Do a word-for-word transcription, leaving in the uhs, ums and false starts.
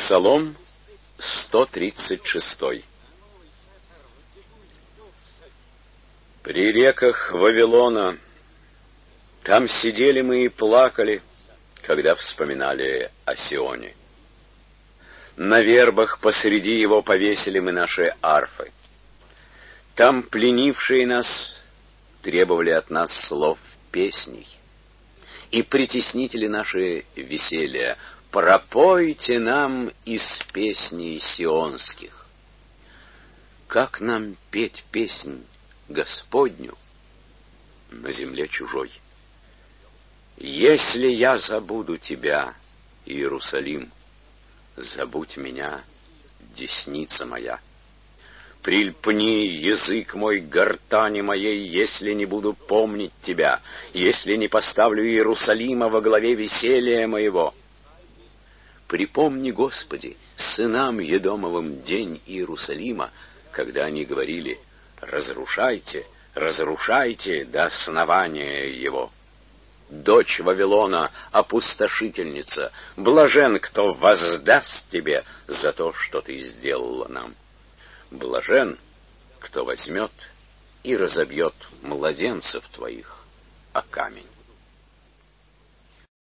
Псалом сто тридцать шесть. При реках Вавилона, там сидели мы и плакали, когда вспоминали о Сионе. На вербах посреди его повесили мы наши арфы. Там пленившие нас требовали от нас слов песней. И притеснители наши веселья: пропойте нам из песней сионских. Как нам петь песнь Господню на земле чужой? Если я забуду тебя, Иерусалим, забудь меня, десница моя. Прильпни язык мой к гортани моей, если не буду помнить тебя, если не поставлю Иерусалима во главе веселья моего. Припомни, Господи, сынам Едомовым день Иерусалима, когда они говорили: разрушайте, разрушайте до основания его. Дочь Вавилона, опустошительница, блажен, кто воздаст тебе за то, что ты сделала нам. Блажен, кто возьмет и разобьет младенцев твоих о камень.